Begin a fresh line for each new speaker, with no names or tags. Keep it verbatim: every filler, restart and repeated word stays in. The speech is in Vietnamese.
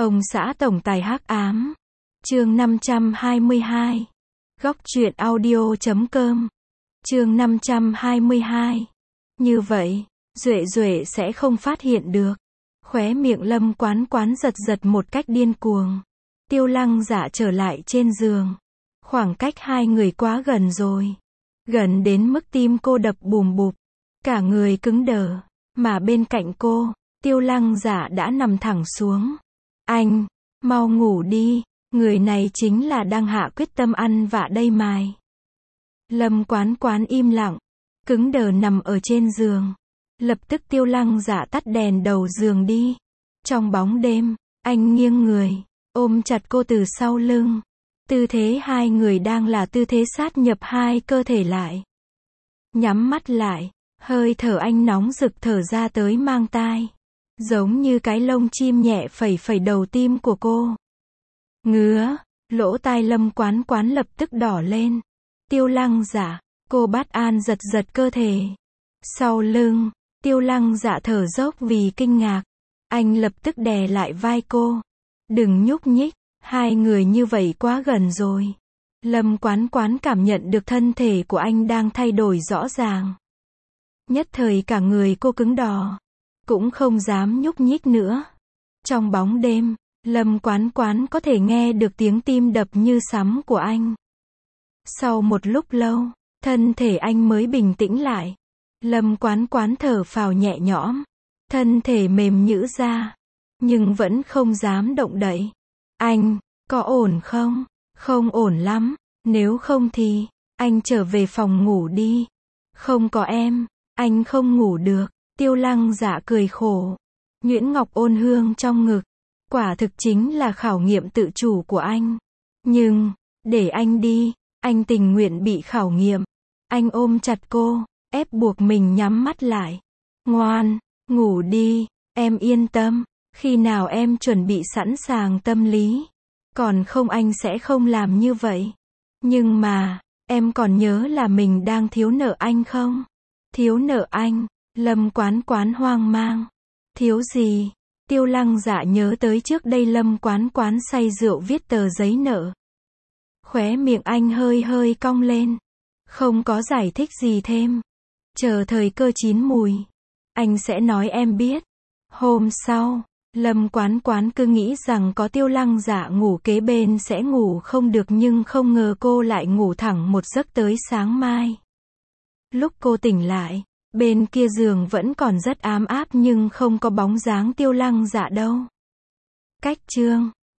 Ông xã tổng tài hắc ám. Chương năm trăm hai mươi hai. Góc truyện audio chấm com. Chương năm trăm hai mươi hai. Như vậy, Duệ Duệ sẽ không phát hiện được. Khóe miệng Lâm Quán Quán giật giật một cách điên cuồng. Tiêu Lăng Dạ trở lại trên giường. Khoảng cách hai người quá gần rồi. Gần đến mức tim cô đập bùm bụp. Cả người cứng đờ. Mà bên cạnh cô, Tiêu Lăng Dạ đã nằm thẳng xuống. Anh, mau ngủ đi. Người này chính là đang hạ quyết tâm ăn vạ đây mài. Lâm Quán Quán im lặng. Cứng đờ nằm ở trên giường. Lập tức Tiêu Lăng Dạ tắt đèn đầu giường đi. Trong bóng đêm, anh nghiêng người, ôm chặt cô từ sau lưng. Tư thế hai người đang là tư thế sát nhập hai cơ thể lại. Nhắm mắt lại, hơi thở anh nóng rực thở ra tới mang tai. Giống như cái lông chim nhẹ phẩy phẩy đầu tim của cô. Ngứa, lỗ tai Lâm Quán Quán lập tức đỏ lên. Tiêu Lăng Dạ, cô Bát An giật giật cơ thể. Sau lưng, Tiêu Lăng Dạ thở dốc vì kinh ngạc. Anh lập tức đè lại vai cô. Đừng nhúc nhích, hai người như vậy quá gần rồi. Lâm Quán Quán cảm nhận được thân thể của anh đang thay đổi rõ ràng. Nhất thời cả người cô cứng đò. Cũng không dám nhúc nhích nữa. Trong bóng đêm, Lâm Quán Quán có thể nghe được tiếng tim đập như sấm của anh. Sau một lúc lâu, thân thể anh mới bình tĩnh lại. Lâm Quán Quán thở phào nhẹ nhõm. Thân thể mềm nhũn ra. Nhưng vẫn không dám động đậy. Anh, có ổn không? Không ổn lắm. Nếu không thì, anh trở về phòng ngủ đi. Không có em, anh không ngủ được. Tiêu Lăng Dạ cười khổ. Nhuyễn ngọc ôn hương trong ngực. Quả thực chính là khảo nghiệm tự chủ của anh. Nhưng, để anh đi, anh tình nguyện bị khảo nghiệm. Anh ôm chặt cô, ép buộc mình nhắm mắt lại. Ngoan, ngủ đi, em yên tâm. Khi nào em chuẩn bị sẵn sàng tâm lý. Còn không anh sẽ không làm như vậy. Nhưng mà, em còn nhớ là mình đang thiếu nợ anh không? Thiếu nợ anh, Lâm Quán Quán hoang mang. Thiếu gì? Tiêu Lăng Dạ nhớ tới trước đây Lâm Quán Quán say rượu viết tờ giấy nợ. Khóe miệng anh hơi hơi cong lên. Không có giải thích gì thêm. Chờ thời cơ chín mùi. Anh sẽ nói em biết. Hôm sau, Lâm Quán Quán cứ nghĩ rằng có Tiêu Lăng Dạ ngủ kế bên sẽ ngủ không được nhưng không ngờ cô lại ngủ thẳng một giấc tới sáng mai. Lúc cô tỉnh lại, bên kia giường vẫn còn rất ám áp nhưng không có bóng dáng Tiêu Lăng Dạ đâu. Cách chương